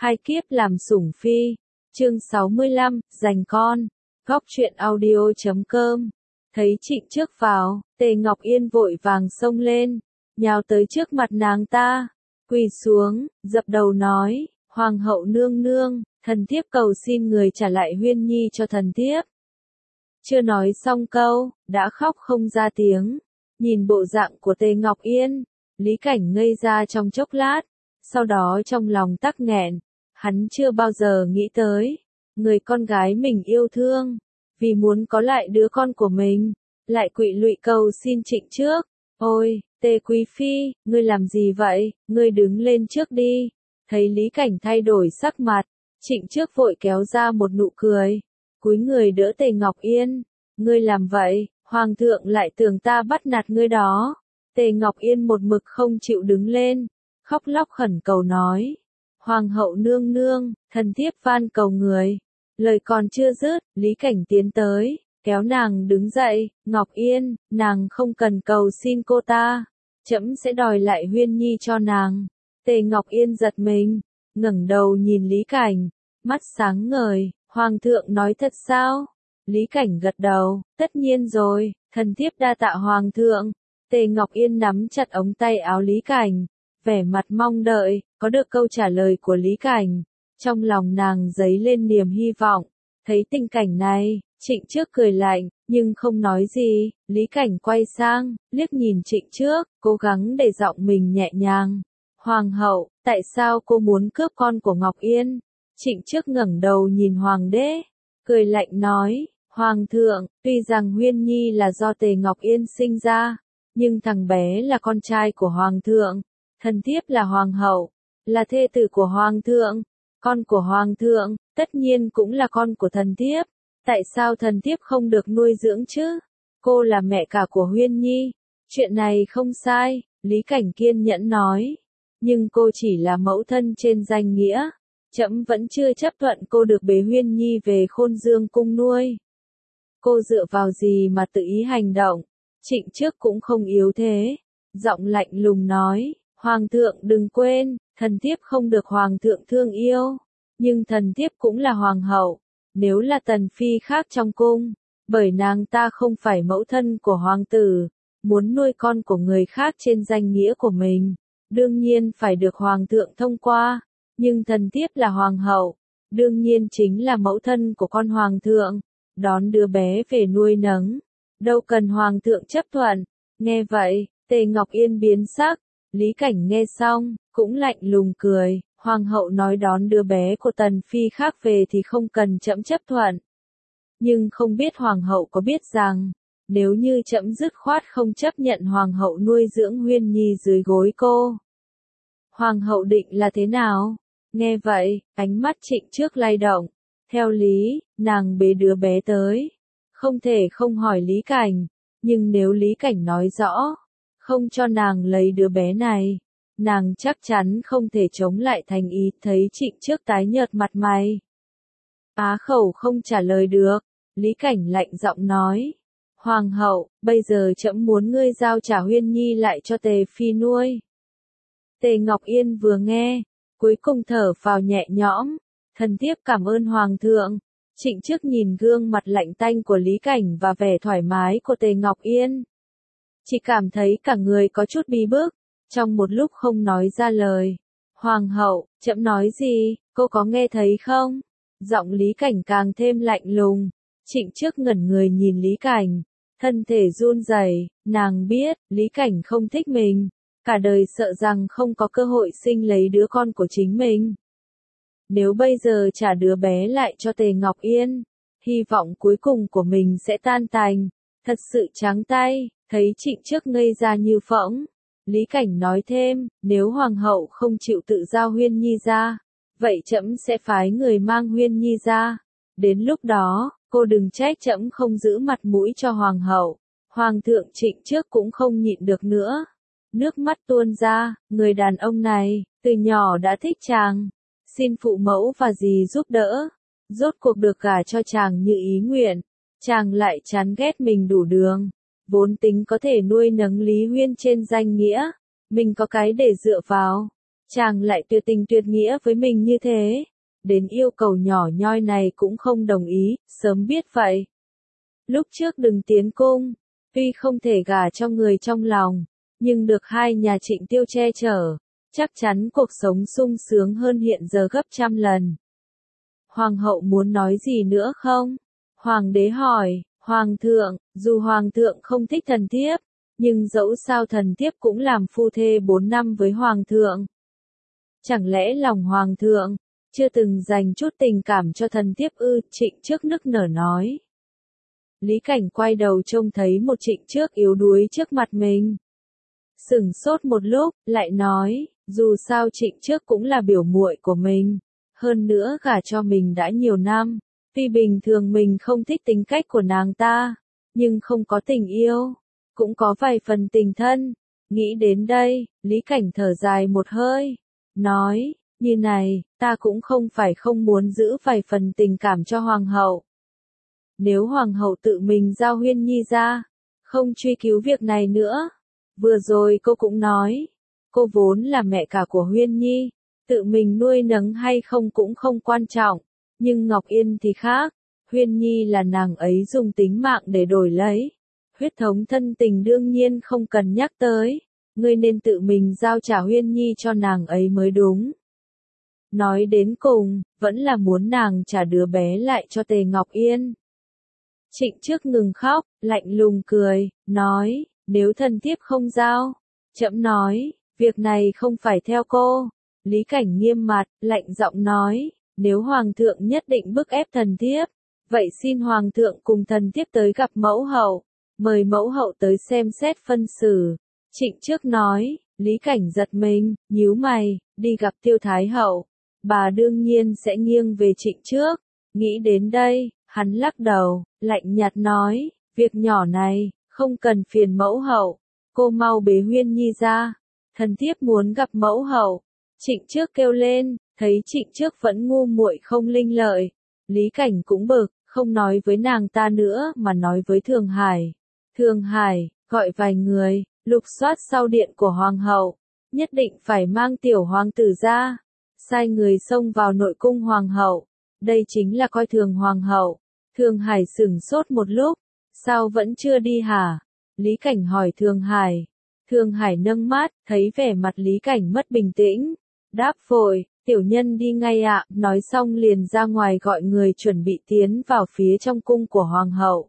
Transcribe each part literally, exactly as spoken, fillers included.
hai kiếp làm sủng phi. Chương sáu mươi lăm, giành con. Góc truyện audio chấm com. Thấy Trịnh Trước vào, Tề Ngọc Yên vội vàng xông lên, nhào tới trước mặt nàng ta, quỳ xuống, dập đầu nói, Hoàng hậu nương nương, thần thiếp cầu xin người trả lại Huyên Nhi cho thần thiếp. Chưa nói xong câu, đã khóc không ra tiếng. Nhìn bộ dạng của Tề Ngọc Yên, Lý Cảnh ngây ra trong chốc lát, sau đó trong lòng tắc nghẹn, hắn chưa bao giờ nghĩ tới, người con gái mình yêu thương, vì muốn có lại đứa con của mình, lại quỵ lụy cầu xin Trịnh Trước. Ôi, Tề Quý Phi, ngươi làm gì vậy, ngươi đứng lên trước đi. Thấy Lý Cảnh thay đổi sắc mặt, Trịnh Trước vội kéo ra một nụ cười, cúi người đỡ Tề Ngọc Yên. Ngươi làm vậy, Hoàng thượng lại tưởng ta bắt nạt ngươi đó. Tề Ngọc Yên một mực không chịu đứng lên, khóc lóc khẩn cầu nói, Hoàng hậu nương nương, thần thiếp van cầu người. Lời còn chưa dứt, Lý Cảnh tiến tới, kéo nàng đứng dậy, Ngọc Yên, nàng không cần cầu xin cô ta, trẫm sẽ đòi lại Huyên Nhi cho nàng. Tề Ngọc Yên giật mình, ngẩng đầu nhìn Lý Cảnh, mắt sáng ngời, Hoàng thượng nói thật sao? Lý Cảnh gật đầu, tất nhiên rồi, thần thiếp đa tạ Hoàng thượng. Tề Ngọc Yên nắm chặt ống tay áo Lý Cảnh, vẻ mặt mong đợi, có được câu trả lời của Lý Cảnh. Trong lòng nàng dấy lên niềm hy vọng, thấy tình cảnh này, Trịnh Trước cười lạnh, nhưng không nói gì. Lý Cảnh quay sang, liếc nhìn Trịnh Trước, cố gắng để giọng mình nhẹ nhàng. Hoàng hậu, tại sao cô muốn cướp con của Ngọc Yên? Trịnh Trước ngẩng đầu nhìn Hoàng đế, cười lạnh nói, Hoàng thượng, tuy rằng Huyên Nhi là do Tề Ngọc Yên sinh ra, nhưng thằng bé là con trai của Hoàng thượng, thần thiếp là Hoàng hậu, là thê tử của Hoàng thượng, con của Hoàng thượng, tất nhiên cũng là con của thần thiếp, tại sao thần thiếp không được nuôi dưỡng chứ? Cô là mẹ cả của Huyên Nhi, chuyện này không sai, Lý Cảnh kiên nhẫn nói, nhưng cô chỉ là mẫu thân trên danh nghĩa, trẫm vẫn chưa chấp thuận cô được bế Huyên Nhi về Khôn Dương cung nuôi. Cô dựa vào gì mà tự ý hành động? Trịnh Trước cũng không yếu thế, giọng lạnh lùng nói, Hoàng thượng đừng quên, thần thiếp không được Hoàng thượng thương yêu, nhưng thần thiếp cũng là Hoàng hậu, nếu là tần phi khác trong cung, bởi nàng ta không phải mẫu thân của Hoàng tử, muốn nuôi con của người khác trên danh nghĩa của mình, đương nhiên phải được Hoàng thượng thông qua, nhưng thần thiếp là Hoàng hậu, đương nhiên chính là mẫu thân của con Hoàng thượng, đón đứa bé về nuôi nấng, đâu cần Hoàng thượng chấp thuận. Nghe vậy, Tề Ngọc Yên biến sắc, Lý Cảnh nghe xong, cũng lạnh lùng cười, Hoàng hậu nói đón đứa bé của tần phi khác về thì không cần trẫm chấp thuận. Nhưng không biết Hoàng hậu có biết rằng, nếu như trẫm dứt khoát không chấp nhận Hoàng hậu nuôi dưỡng Huyên Nhi dưới gối cô, Hoàng hậu định là thế nào? Nghe vậy, ánh mắt Trịnh Trước lay động, theo lý, nàng bế đứa bé tới, không thể không hỏi Lý Cảnh, nhưng nếu Lý Cảnh nói rõ, không cho nàng lấy đứa bé này, nàng chắc chắn không thể chống lại thành ý. Thấy Trịnh Trước tái nhợt mặt mày, á khẩu không trả lời được, Lý Cảnh lạnh giọng nói, Hoàng hậu, bây giờ trẫm muốn ngươi giao trả Huyên Nhi lại cho Tề Phi nuôi. Tề Ngọc Yên vừa nghe, cuối cùng thở phào nhẹ nhõm, thần thiếp cảm ơn Hoàng thượng. Trịnh Trước nhìn gương mặt lạnh tanh của Lý Cảnh và vẻ thoải mái của Tề Ngọc Yên, chỉ cảm thấy cả người có chút bí bức, trong một lúc không nói ra lời. Hoàng hậu, trẫm nói gì, cô có nghe thấy không? Giọng Lý Cảnh càng thêm lạnh lùng. Trịnh Trước ngẩn người nhìn Lý Cảnh, thân thể run rẩy, nàng biết, Lý Cảnh không thích mình, cả đời sợ rằng không có cơ hội sinh lấy đứa con của chính mình. Nếu bây giờ trả đứa bé lại cho Tề Ngọc Yên, hy vọng cuối cùng của mình sẽ tan tành, thật sự trắng tay. Thấy Trịnh Trước ngây ra như phỗng, Lý Cảnh nói thêm, nếu Hoàng hậu không chịu tự giao Huyên Nhi ra, vậy trẫm sẽ phái người mang Huyên Nhi ra. Đến lúc đó, cô đừng trách trẫm không giữ mặt mũi cho Hoàng hậu. Hoàng thượng Trịnh Trước cũng không nhịn được nữa, nước mắt tuôn ra, người đàn ông này, từ nhỏ đã thích chàng, xin phụ mẫu và dì giúp đỡ, rốt cuộc được gả cho chàng như ý nguyện, chàng lại chán ghét mình đủ đường. Vốn tính có thể nuôi nấng Lý Huyên trên danh nghĩa, mình có cái để dựa vào, chàng lại tuyệt tình tuyệt nghĩa với mình như thế, đến yêu cầu nhỏ nhoi này cũng không đồng ý, sớm biết vậy. Lúc trước đừng tiến cung, tuy không thể gả cho người trong lòng, nhưng được hai nhà Trịnh Tiêu che chở, chắc chắn cuộc sống sung sướng hơn hiện giờ gấp trăm lần. Hoàng hậu muốn nói gì nữa không? Hoàng đế hỏi, Hoàng thượng, dù Hoàng thượng không thích thần thiếp, nhưng dẫu sao thần thiếp cũng làm phu thê bốn năm với Hoàng thượng. Chẳng lẽ lòng Hoàng thượng, chưa từng dành chút tình cảm cho thần thiếp ư? Trịnh Trước nức nở nói. Lý Cảnh quay đầu trông thấy một Trịnh Trước yếu đuối trước mặt mình. Sửng sốt một lúc, lại nói, dù sao Trịnh Trước cũng là biểu muội của mình, hơn nữa gả cho mình đã nhiều năm, tuy bình thường mình không thích tính cách của nàng ta, nhưng không có tình yêu, cũng có vài phần tình thân. Nghĩ đến đây, Lý Cảnh thở dài một hơi, nói, như này, ta cũng không phải không muốn giữ vài phần tình cảm cho Hoàng hậu. Nếu Hoàng hậu tự mình giao Huyên Nhi ra, không truy cứu việc này nữa. Vừa rồi cô cũng nói, cô vốn là mẹ cả của Huyên Nhi, tự mình nuôi nấng hay không cũng không quan trọng, nhưng Ngọc Yên thì khác, Huyên Nhi là nàng ấy dùng tính mạng để đổi lấy. Huyết thống thân tình đương nhiên không cần nhắc tới, ngươi nên tự mình giao trả Huyên Nhi cho nàng ấy mới đúng. Nói đến cùng, vẫn là muốn nàng trả đứa bé lại cho Tề Ngọc Yên. Trịnh Trước ngừng khóc, lạnh lùng cười, nói, nếu thần thiếp không giao, trẫm nói, việc này không phải theo cô. Lý Cảnh nghiêm mặt, lạnh giọng nói, nếu Hoàng thượng nhất định bức ép thần thiếp, vậy xin Hoàng thượng cùng thần thiếp tới gặp mẫu hậu, mời mẫu hậu tới xem xét phân xử. Trịnh Trước nói, Lý Cảnh giật mình, nhíu mày, đi gặp Tiêu Thái hậu, bà đương nhiên sẽ nghiêng về Trịnh Trước. Nghĩ đến đây, hắn lắc đầu, lạnh nhạt nói, việc nhỏ này, không cần phiền mẫu hậu, cô mau bế Huyên Nhi ra, thần thiếp muốn gặp mẫu hậu. Trịnh Trước kêu lên, thấy Trịnh Trước vẫn ngu muội không linh lợi, Lý Cảnh cũng bực, không nói với nàng ta nữa mà nói với Thường Hải. Thường Hải, gọi vài người, lục soát sau điện của Hoàng hậu, nhất định phải mang tiểu hoàng tử ra, sai người xông vào nội cung Hoàng hậu, đây chính là coi thường Hoàng hậu. Thường Hải sửng sốt một lúc, sao vẫn chưa đi hả? Lý Cảnh hỏi Thường Hải. Thường Hải nâng mắt, thấy vẻ mặt Lý Cảnh mất bình tĩnh, đáp vội, tiểu nhân đi ngay ạ, nói xong liền ra ngoài gọi người chuẩn bị tiến vào phía trong cung của Hoàng hậu.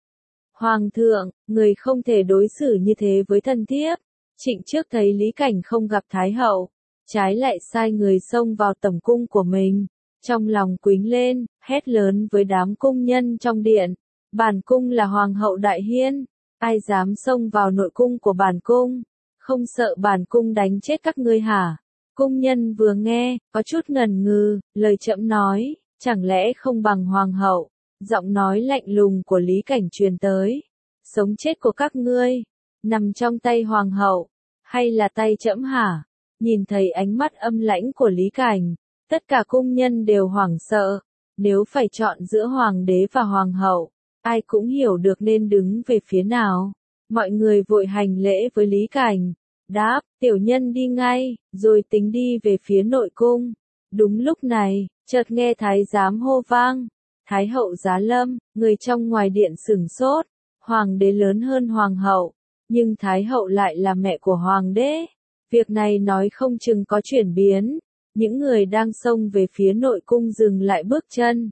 Hoàng thượng, người không thể đối xử như thế với thần thiếp. Trịnh Trước thấy Lý Cảnh không gặp Thái hậu, trái lại sai người xông vào tẩm cung của mình, trong lòng quýnh lên, hét lớn với đám cung nhân trong điện, bản cung là Hoàng hậu Đại Hiên, ai dám xông vào nội cung của bản cung, không sợ bản cung đánh chết các ngươi hả? Cung nhân vừa nghe, có chút ngần ngừ, lời trẫm nói, chẳng lẽ không bằng Hoàng hậu? Giọng nói lạnh lùng của Lý Cảnh truyền tới, sống chết của các ngươi, nằm trong tay Hoàng hậu, hay là tay trẫm hả? Nhìn thấy ánh mắt âm lãnh của Lý Cảnh, tất cả cung nhân đều hoảng sợ, nếu phải chọn giữa Hoàng đế và Hoàng hậu, ai cũng hiểu được nên đứng về phía nào. Mọi người vội hành lễ với Lý Cảnh, đáp, tiểu nhân đi ngay, rồi tính đi về phía nội cung. Đúng lúc này, chợt nghe thái giám hô vang, Thái hậu giá lâm, người trong ngoài điện sửng sốt, Hoàng đế lớn hơn Hoàng hậu, nhưng Thái hậu lại là mẹ của Hoàng đế. Việc này nói không chừng có chuyển biến, những người đang xông về phía nội cung dừng lại bước chân.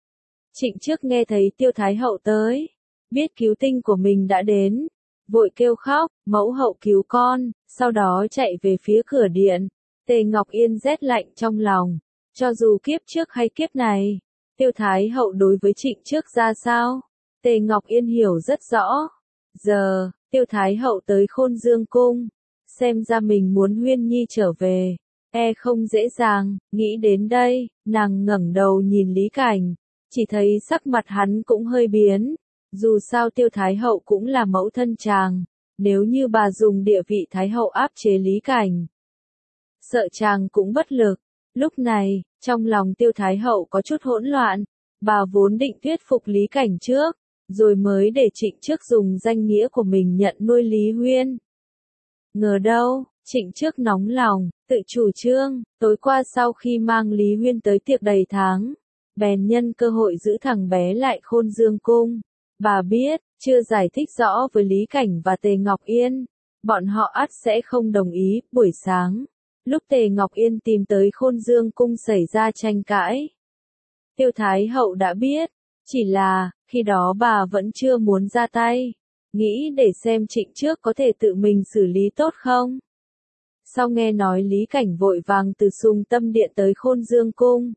Trịnh Trước nghe thấy Tiêu Thái hậu tới, biết cứu tinh của mình đã đến, vội kêu khóc, mẫu hậu cứu con, sau đó chạy về phía cửa điện. Tề Ngọc Yên rét lạnh trong lòng, cho dù kiếp trước hay kiếp này, Tiêu Thái hậu đối với Trịnh Trước ra sao, Tề Ngọc Yên hiểu rất rõ. Giờ, Tiêu Thái hậu tới Khôn Dương cung, xem ra mình muốn Huyên Nhi trở về, e không dễ dàng. Nghĩ đến đây, nàng ngẩng đầu nhìn Lý Cảnh, chỉ thấy sắc mặt hắn cũng hơi biến, dù sao Tiêu Thái hậu cũng là mẫu thân chàng, nếu như bà dùng địa vị Thái hậu áp chế Lý Cảnh, sợ chàng cũng bất lực. Lúc này, trong lòng Tiêu Thái hậu có chút hỗn loạn, bà vốn định thuyết phục Lý Cảnh trước, rồi mới để Trịnh Trước dùng danh nghĩa của mình nhận nuôi Lý Huyên. Ngờ đâu, Trịnh Trước nóng lòng, tự chủ trương, tối qua sau khi mang Lý Huyên tới tiệc đầy tháng, bèn nhân cơ hội giữ thằng bé lại Khôn Dương Cung. Bà biết, chưa giải thích rõ với Lý Cảnh và Tề Ngọc Yên, bọn họ ắt sẽ không đồng ý. Buổi sáng, lúc Tề Ngọc Yên tìm tới Khôn Dương Cung xảy ra tranh cãi. Tiêu Thái Hậu đã biết, chỉ là, khi đó bà vẫn chưa muốn ra tay, nghĩ để xem Trịnh Trước có thể tự mình xử lý tốt không. Sau nghe nói Lý Cảnh vội vàng từ Sùng Tâm Điện tới Khôn Dương Cung,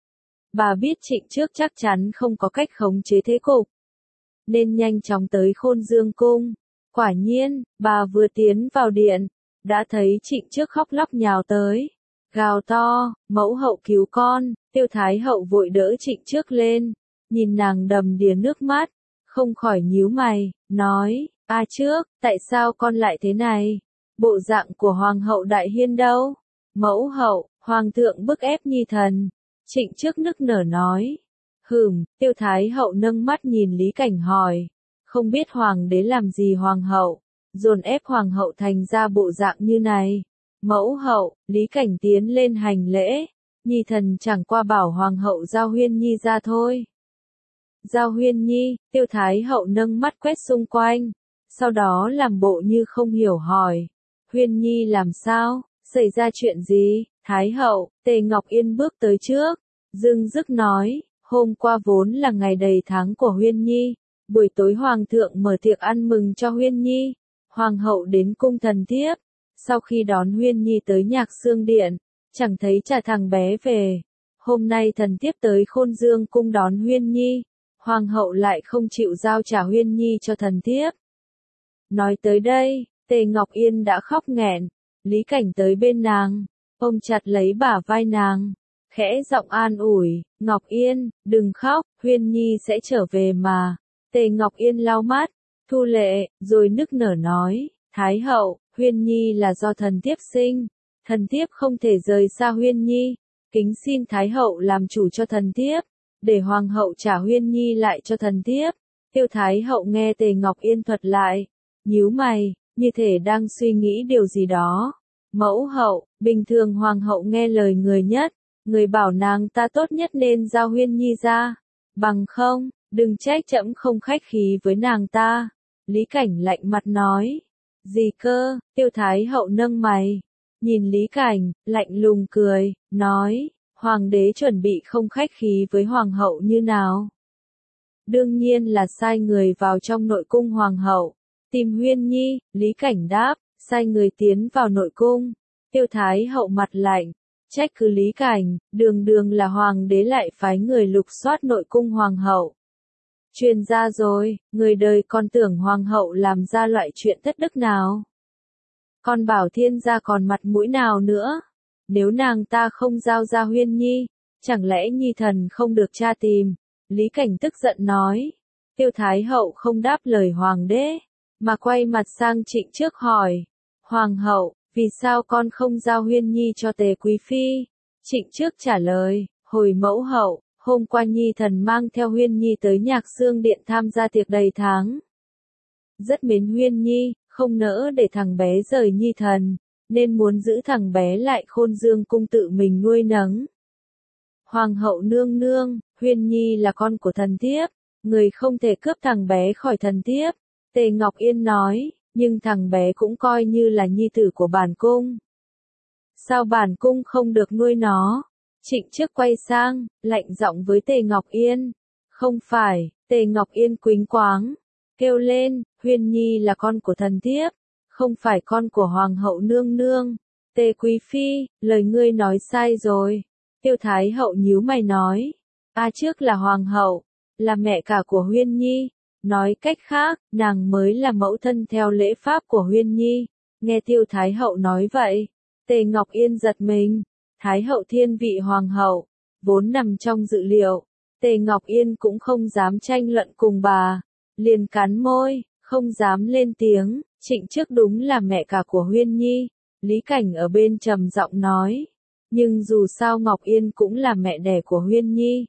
bà biết Trịnh Trước chắc chắn không có cách khống chế thế cục, nên nhanh chóng tới Khôn Dương Cung. Quả nhiên, bà vừa tiến vào điện, đã thấy Trịnh Trước khóc lóc nhào tới, gào to, mẫu hậu cứu con. Tiêu Thái Hậu vội đỡ Trịnh Trước lên, nhìn nàng đầm đìa nước mắt, không khỏi nhíu mày, nói, a Trước, tại sao con lại thế này? Bộ dạng của Hoàng hậu Đại Hiên đâu? Mẫu hậu, Hoàng thượng bức ép nhi thần. Trịnh Trước nức nở nói. Hừm, Tiêu Thái Hậu nâng mắt nhìn Lý Cảnh hỏi, không biết Hoàng đế làm gì Hoàng hậu, dồn ép Hoàng hậu thành ra bộ dạng như này. Mẫu hậu, Lý Cảnh tiến lên hành lễ, nhi thần chẳng qua bảo Hoàng hậu giao Huyên Nhi ra thôi. Giao Huyên Nhi, Tiêu Thái Hậu nâng mắt quét xung quanh, sau đó làm bộ như không hiểu hỏi, Huyên Nhi làm sao, xảy ra chuyện gì? Thái Hậu, Tề Ngọc Yên bước tới trước, dưng dứt nói, hôm qua vốn là ngày đầy tháng của Huyên Nhi, buổi tối Hoàng thượng mở tiệc ăn mừng cho Huyên Nhi, Hoàng hậu đến cung thần thiếp, sau khi đón Huyên Nhi tới Nhạc Xương Điện, chẳng thấy trả thằng bé về, hôm nay thần thiếp tới Khôn Dương Cung đón Huyên Nhi, Hoàng hậu lại không chịu giao trả Huyên Nhi cho thần thiếp. Nói tới đây, Tề Ngọc Yên đã khóc nghẹn, Lý Cảnh tới bên nàng, ôm chặt lấy bả vai nàng, khẽ giọng an ủi, Ngọc Yên, đừng khóc, Huyên Nhi sẽ trở về mà. Tề Ngọc Yên lau mắt, thu lệ, rồi nức nở nói, Thái Hậu, Huyên Nhi là do thần thiếp sinh, thần thiếp không thể rời xa Huyên Nhi, kính xin Thái Hậu làm chủ cho thần thiếp, để Hoàng hậu trả Huyên Nhi lại cho thần thiếp. Tiêu Thái Hậu nghe Tề Ngọc Yên thuật lại, nhíu mày, như thể đang suy nghĩ điều gì đó. Mẫu hậu, bình thường Hoàng hậu nghe lời người nhất, người bảo nàng ta tốt nhất nên giao Huyên Nhi ra, bằng không, đừng trách trẫm không khách khí với nàng ta. Lý Cảnh lạnh mặt nói, gì cơ? Tiêu Thái Hậu nâng mày, nhìn Lý Cảnh, lạnh lùng cười, nói, Hoàng đế chuẩn bị không khách khí với Hoàng hậu như nào? Đương nhiên là sai người vào trong nội cung Hoàng hậu, tìm Huyên Nhi. Lý Cảnh đáp, sai người tiến vào nội cung. Tiêu Thái Hậu mặt lạnh, trách cứ Lý Cảnh, đường đường là Hoàng đế lại phái người lục soát nội cung Hoàng hậu. Truyền ra rồi, người đời còn tưởng Hoàng hậu làm ra loại chuyện thất đức nào. Còn bảo thiên gia còn mặt mũi nào nữa? Nếu nàng ta không giao ra Huyên Nhi, chẳng lẽ Nhi thần không được tra tìm? Lý Cảnh tức giận nói. Tiêu Thái Hậu không đáp lời Hoàng đế, mà quay mặt sang Trịnh Trước hỏi, Hoàng hậu, vì sao con không giao Huyên Nhi cho Tề Quý Phi? Trịnh Trước trả lời, hồi mẫu hậu, hôm qua Nhi thần mang theo Huyên Nhi tới Nhạc Xương Điện tham gia tiệc đầy tháng. Rất mến Huyên Nhi, không nỡ để thằng bé rời Nhi thần, nên muốn giữ thằng bé lại Khôn Dương Cung tự mình nuôi nấng. Hoàng hậu nương nương, Huyên Nhi là con của thần thiếp, người không thể cướp thằng bé khỏi thần thiếp. Tề Ngọc Yên nói, nhưng thằng bé cũng coi như là nhi tử của bản cung. Sao bản cung không được nuôi nó? Trịnh Trước quay sang, lạnh giọng với Tề Ngọc Yên. Không phải. Tề Ngọc Yên quýnh quáng, kêu lên, Huyên Nhi là con của thần thiếp, không phải con của Hoàng hậu nương nương. Tề Quý Phi, lời ngươi nói sai rồi. Tiêu Thái Hậu nhíu mày nói, a Trước là Hoàng hậu, là mẹ cả của Huyên Nhi. Nói cách khác, nàng mới là mẫu thân theo lễ pháp của Huyên Nhi. Nghe Tiêu Thái Hậu nói vậy, Tề Ngọc Yên giật mình. Thái hậu thiên vị Hoàng hậu, vốn nằm trong dự liệu. Tề Ngọc Yên cũng không dám tranh luận cùng bà, liền cắn môi, không dám lên tiếng. Trịnh Trước đúng là mẹ cả của Huyên Nhi. Lý Cảnh ở bên trầm giọng nói, nhưng dù sao Ngọc Yên cũng là mẹ đẻ của Huyên Nhi.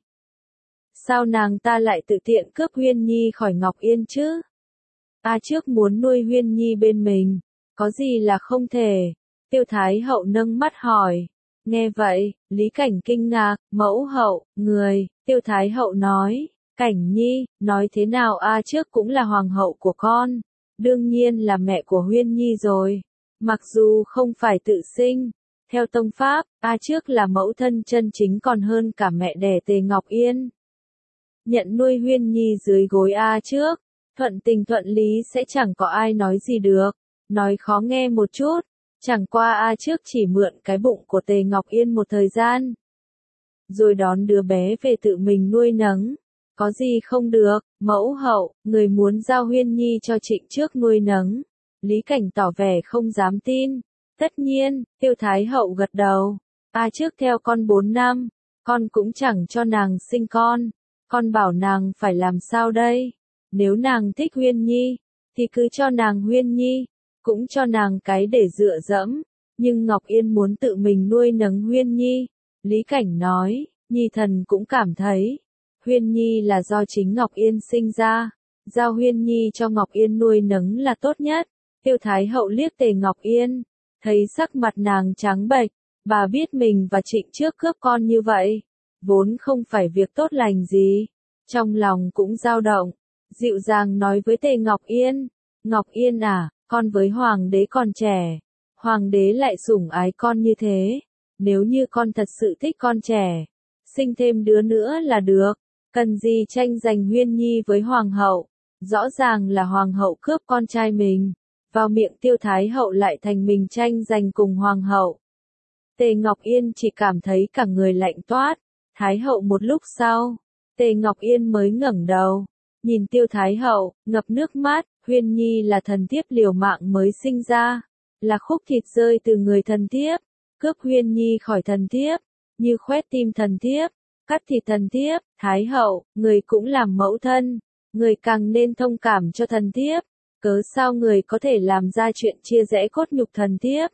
Sao nàng ta lại tự tiện cướp Huyên Nhi khỏi Ngọc Yên chứ? A Trước muốn nuôi Huyên Nhi bên mình, có gì là không thể? Tiêu Thái Hậu nâng mắt hỏi. Nghe vậy, Lý Cảnh kinh ngạc, mẫu hậu, người, Tiêu Thái Hậu nói, Cảnh Nhi, nói thế nào A trước cũng là hoàng hậu của con, đương nhiên là mẹ của Huyên Nhi rồi, mặc dù không phải tự sinh, theo tông pháp, A trước là mẫu thân chân chính còn hơn cả mẹ đẻ Tề Ngọc Yên. Nhận nuôi Huyên Nhi dưới gối A trước, thuận tình thuận lý sẽ chẳng có ai nói gì được, nói khó nghe một chút. Chẳng qua A trước chỉ mượn cái bụng của Tề Ngọc Yên một thời gian. Rồi đón đứa bé về tự mình nuôi nấng. Có gì không được, mẫu hậu, người muốn giao Huyên Nhi cho Trịnh trước nuôi nấng. Lý Cảnh tỏ vẻ không dám tin. Tất nhiên, Tiêu Thái Hậu gật đầu. A trước theo con bốn năm, con cũng chẳng cho nàng sinh con. Con bảo nàng phải làm sao đây? Nếu nàng thích Huyên Nhi, thì cứ cho nàng Huyên Nhi. Cũng cho nàng cái để dựa dẫm, nhưng Ngọc Yên muốn tự mình nuôi nấng Huyên Nhi. Lý Cảnh nói, Nhi thần cũng cảm thấy, Huyên Nhi là do chính Ngọc Yên sinh ra, giao Huyên Nhi cho Ngọc Yên nuôi nấng là tốt nhất. Tiêu Thái Hậu liếc Tề Ngọc Yên, thấy sắc mặt nàng trắng bệch, bà biết mình và Trịnh trước cướp con như vậy, vốn không phải việc tốt lành gì, trong lòng cũng dao động, dịu dàng nói với Tề Ngọc Yên, Ngọc Yên à, con với hoàng đế còn trẻ, hoàng đế lại sủng ái con như thế, nếu như con thật sự thích con trẻ, sinh thêm đứa nữa là được, cần gì tranh giành Huyên Nhi với hoàng hậu, rõ ràng là hoàng hậu cướp con trai mình, vào miệng Tiêu Thái Hậu lại thành mình tranh giành cùng hoàng hậu. Tề Ngọc Yên chỉ cảm thấy cả người lạnh toát, Thái Hậu một lúc sau, Tề Ngọc Yên mới ngẩng đầu, nhìn Tiêu Thái Hậu, ngập nước mắt. Huyên Nhi là thần thiếp liều mạng mới sinh ra, là khúc thịt rơi từ người thần thiếp, cướp Huyên Nhi khỏi thần thiếp, như khoét tim thần thiếp, cắt thịt thần thiếp, Thái Hậu, người cũng làm mẫu thân, người càng nên thông cảm cho thần thiếp, cớ sao người có thể làm ra chuyện chia rẽ cốt nhục thần thiếp.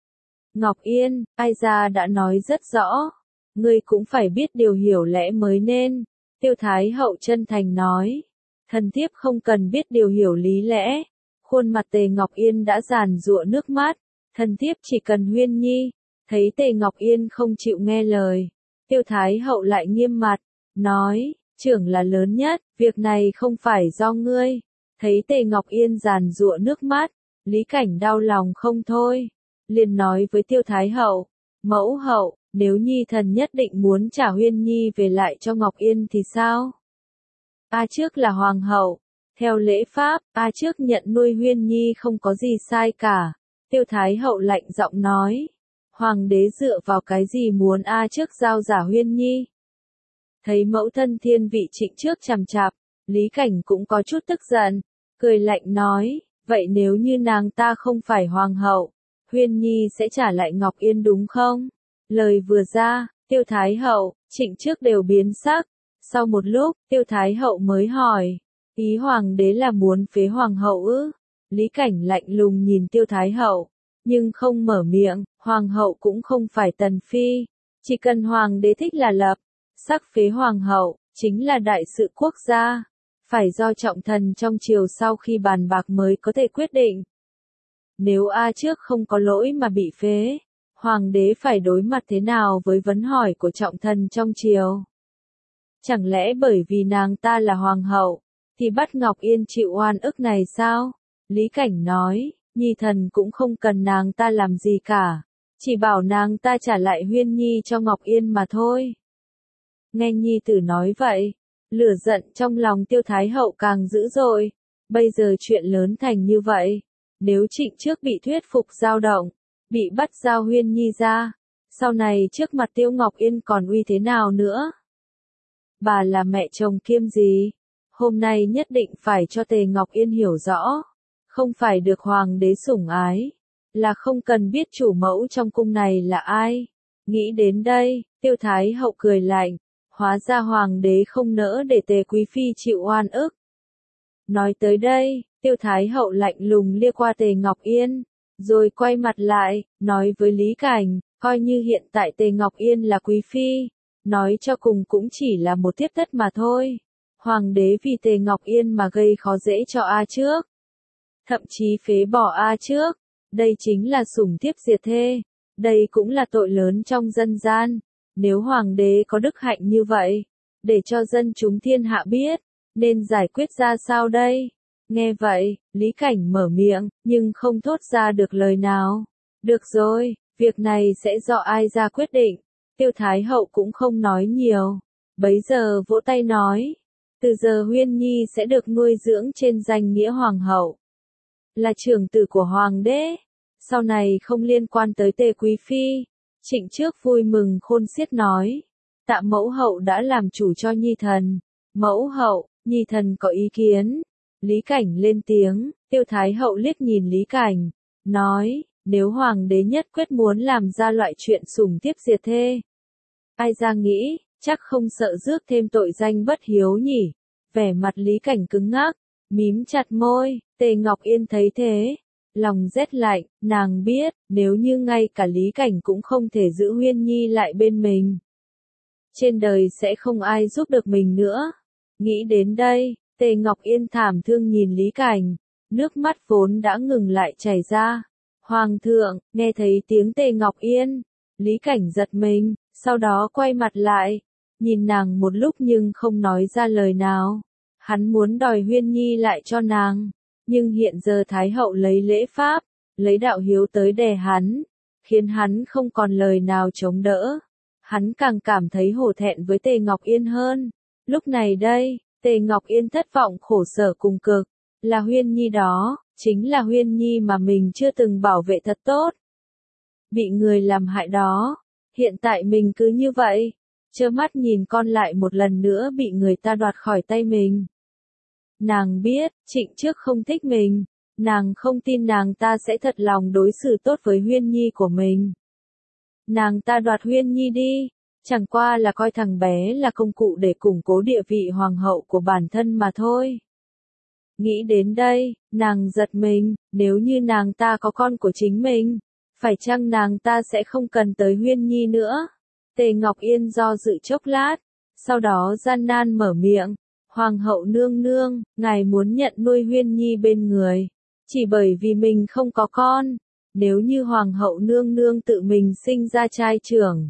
Ngọc Yên, ai ra đã nói rất rõ, người cũng phải biết điều hiểu lẽ mới nên, Tiêu Thái Hậu chân thành nói. Thần thiếp không cần biết điều hiểu lý lẽ. Khuôn mặt Tề Ngọc Yên đã giàn giụa nước mắt. Thần thiếp chỉ cần Huyên Nhi. Thấy Tề Ngọc Yên không chịu nghe lời. Tiêu Thái Hậu lại nghiêm mặt. Nói, trưởng là lớn nhất. Việc này không phải do ngươi. Thấy Tề Ngọc Yên giàn giụa nước mắt. Lý Cảnh đau lòng không thôi. Liền nói với Tiêu Thái Hậu. Mẫu hậu, nếu Nhi thần nhất định muốn trả Huyên Nhi về lại cho Ngọc Yên thì sao? A trước là hoàng hậu, theo lễ pháp, A trước nhận nuôi Huyên Nhi không có gì sai cả. Tiêu Thái Hậu lạnh giọng nói, hoàng đế dựa vào cái gì muốn A trước giao giả Huyên Nhi? Thấy mẫu thân thiên vị Trịnh trước chằm chạp, Lý Cảnh cũng có chút tức giận, cười lạnh nói, vậy nếu như nàng ta không phải hoàng hậu, Huyên Nhi sẽ trả lại Ngọc Yên đúng không? Lời vừa ra, Tiêu Thái Hậu, Trịnh trước đều biến sắc. Sau một lúc, Tiêu Thái Hậu mới hỏi, ý hoàng đế là muốn phế hoàng hậu ư? Lý Cảnh lạnh lùng nhìn Tiêu Thái Hậu, nhưng không mở miệng, hoàng hậu cũng không phải tần phi, chỉ cần hoàng đế thích là lập, sắc phế hoàng hậu, chính là đại sự quốc gia, phải do trọng thần trong triều sau khi bàn bạc mới có thể quyết định. Nếu A trước không có lỗi mà bị phế, hoàng đế phải đối mặt thế nào với vấn hỏi của trọng thần trong triều? Chẳng lẽ bởi vì nàng ta là hoàng hậu, thì bắt Ngọc Yên chịu oan ức này sao? Lý Cảnh nói, Nhi thần cũng không cần nàng ta làm gì cả, chỉ bảo nàng ta trả lại Huyên Nhi cho Ngọc Yên mà thôi. Nghe Nhi tử nói vậy, lửa giận trong lòng Tiêu Thái Hậu càng dữ dội, bây giờ chuyện lớn thành như vậy, nếu Trịnh trước bị thuyết phục dao động, bị bắt giao Huyên Nhi ra, sau này trước mặt Tiêu Ngọc Yên còn uy thế nào nữa? Bà là mẹ chồng kiêm gì? Hôm nay nhất định phải cho Tề Ngọc Yên hiểu rõ. Không phải được hoàng đế sủng ái. Là không cần biết chủ mẫu trong cung này là ai. Nghĩ đến đây, Tiêu Thái Hậu cười lạnh. Hóa ra hoàng đế không nỡ để Tề Quý Phi chịu oan ức. Nói tới đây, Tiêu Thái Hậu lạnh lùng liếc qua Tề Ngọc Yên. Rồi quay mặt lại, nói với Lý Cảnh, coi như hiện tại Tề Ngọc Yên là Quý Phi. Nói cho cùng cũng chỉ là một tiếp thất mà thôi. Hoàng đế vì Tề Ngọc Yên mà gây khó dễ cho A trước. Thậm chí phế bỏ A trước. Đây chính là sủng thiếp diệt thê. Đây cũng là tội lớn trong dân gian. Nếu hoàng đế có đức hạnh như vậy, để cho dân chúng thiên hạ biết, nên giải quyết ra sao đây? Nghe vậy, Lý Cảnh mở miệng, nhưng không thốt ra được lời nào. Được rồi, việc này sẽ do ai ra quyết định. Tiêu Thái Hậu cũng không nói nhiều. Bấy giờ vỗ tay nói, từ giờ Huyên Nhi sẽ được nuôi dưỡng trên danh nghĩa hoàng hậu. Là trưởng tử của hoàng đế. Sau này không liên quan tới Tề Quý Phi. Trịnh Trước vui mừng khôn xiết nói. Tạ mẫu hậu đã làm chủ cho Nhi thần. Mẫu hậu, Nhi thần có ý kiến. Lý Cảnh lên tiếng, Tiêu Thái Hậu liếc nhìn Lý Cảnh. Nói, nếu hoàng đế nhất quyết muốn làm ra loại chuyện sủng thiếp diệt thê. Ai ra nghĩ, chắc không sợ rước thêm tội danh bất hiếu nhỉ. Vẻ mặt Lý Cảnh cứng ngắc, mím chặt môi. Tề Ngọc Yên thấy thế, lòng rét lạnh, nàng biết, nếu như ngay cả Lý Cảnh cũng không thể giữ Huyên Nhi lại bên mình, trên đời sẽ không ai giúp được mình nữa. Nghĩ đến đây, Tề Ngọc Yên thảm thương nhìn Lý Cảnh, nước mắt vốn đã ngừng lại chảy ra. Hoàng thượng, nghe thấy tiếng Tề Ngọc Yên, Lý Cảnh giật mình, sau đó quay mặt lại, nhìn nàng một lúc nhưng không nói ra lời nào. Hắn muốn đòi Huyên Nhi lại cho nàng, nhưng hiện giờ Thái Hậu lấy lễ pháp, lấy đạo hiếu tới đè hắn, khiến hắn không còn lời nào chống đỡ. Hắn càng cảm thấy hổ thẹn với Tề Ngọc Yên hơn. Lúc này đây, Tề Ngọc Yên thất vọng khổ sở cùng cực, là Huyên Nhi đó, chính là Huyên Nhi mà mình chưa từng bảo vệ thật tốt. Bị người làm hại đó, hiện tại mình cứ như vậy, trơ mắt nhìn con lại một lần nữa bị người ta đoạt khỏi tay mình. Nàng biết, Trịnh Trước không thích mình, nàng không tin nàng ta sẽ thật lòng đối xử tốt với Huyên Nhi của mình. Nàng ta đoạt Huyên Nhi đi, chẳng qua là coi thằng bé là công cụ để củng cố địa vị hoàng hậu của bản thân mà thôi. Nghĩ đến đây, nàng giật mình, nếu như nàng ta có con của chính mình, phải chăng nàng ta sẽ không cần tới Huyên Nhi nữa? Tề Ngọc Yên do dự chốc lát, sau đó gian nan mở miệng, Hoàng hậu nương nương, ngài muốn nhận nuôi Huyên Nhi bên người, chỉ bởi vì mình không có con. Nếu như Hoàng hậu nương nương tự mình sinh ra trai trưởng,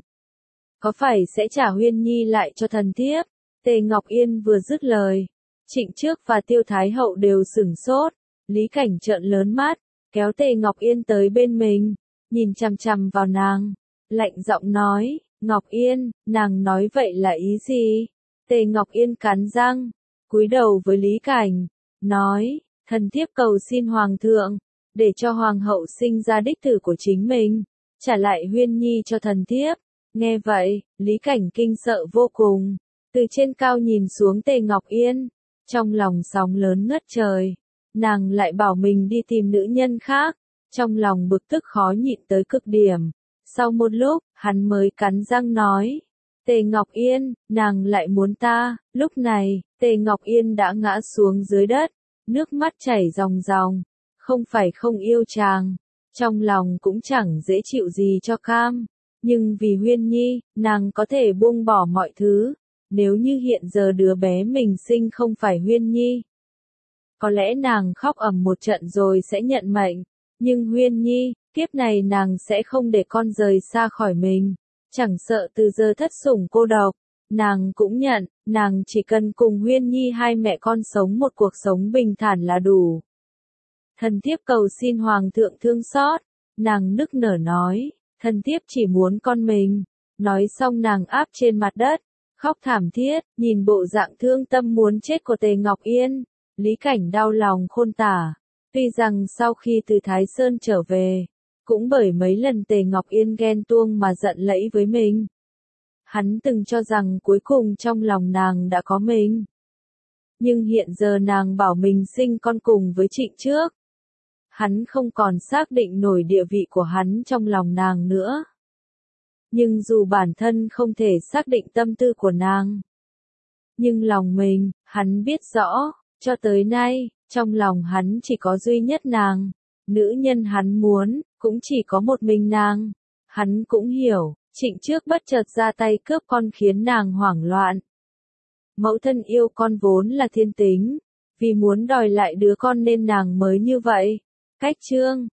có phải sẽ trả Huyên Nhi lại cho thần thiếp? Tề Ngọc Yên vừa dứt lời, Trịnh Trước và Tiêu Thái Hậu đều sửng sốt. Lý Cảnh trợn lớn mắt, kéo Tề Ngọc Yên tới bên mình, nhìn chằm chằm vào nàng, lạnh giọng nói, Ngọc Yên, nàng nói vậy là ý gì? Tề Ngọc Yên cắn răng, cúi đầu với Lý Cảnh, nói, thần thiếp cầu xin Hoàng thượng, để cho Hoàng hậu sinh ra đích tử của chính mình, trả lại Huyên Nhi cho thần thiếp. Nghe vậy, Lý Cảnh kinh sợ vô cùng, từ trên cao nhìn xuống Tề Ngọc Yên, trong lòng sóng lớn ngất trời, nàng lại bảo mình đi tìm nữ nhân khác, trong lòng bực tức khó nhịn tới cực điểm. Sau một lúc, hắn mới cắn răng nói, Tề Ngọc Yên, nàng lại muốn ta. Lúc này, Tề Ngọc Yên đã ngã xuống dưới đất, nước mắt chảy ròng ròng, không phải không yêu chàng, trong lòng cũng chẳng dễ chịu gì cho cam, nhưng vì Huyên Nhi, nàng có thể buông bỏ mọi thứ. Nếu như hiện giờ đứa bé mình sinh không phải Huyên Nhi, có lẽ nàng khóc ầm một trận rồi sẽ nhận mệnh, nhưng Huyên Nhi, kiếp này nàng sẽ không để con rời xa khỏi mình, chẳng sợ từ giờ thất sủng cô độc, nàng cũng nhận, nàng chỉ cần cùng Huyên Nhi hai mẹ con sống một cuộc sống bình thản là đủ. Thần thiếp cầu xin Hoàng thượng thương xót, nàng nức nở nói, thần thiếp chỉ muốn con mình. Nói xong nàng áp trên mặt đất, khóc thảm thiết, nhìn bộ dạng thương tâm muốn chết của Tề Ngọc Yên, Lý Cảnh đau lòng khôn tả. Tuy rằng sau khi từ Thái Sơn trở về, cũng bởi mấy lần Tề Ngọc Yên ghen tuông mà giận lẫy với mình. Hắn từng cho rằng cuối cùng trong lòng nàng đã có mình. Nhưng hiện giờ nàng bảo mình sinh con cùng với Trịnh Trước. Hắn không còn xác định nổi địa vị của hắn trong lòng nàng nữa. Nhưng dù bản thân không thể xác định tâm tư của nàng, nhưng lòng mình, hắn biết rõ, cho tới nay, trong lòng hắn chỉ có duy nhất nàng. Nữ nhân hắn muốn, cũng chỉ có một mình nàng. Hắn cũng hiểu, Trịnh Trước bất chợt ra tay cướp con khiến nàng hoảng loạn. Mẫu thân yêu con vốn là thiên tính, vì muốn đòi lại đứa con nên nàng mới như vậy. Cách chương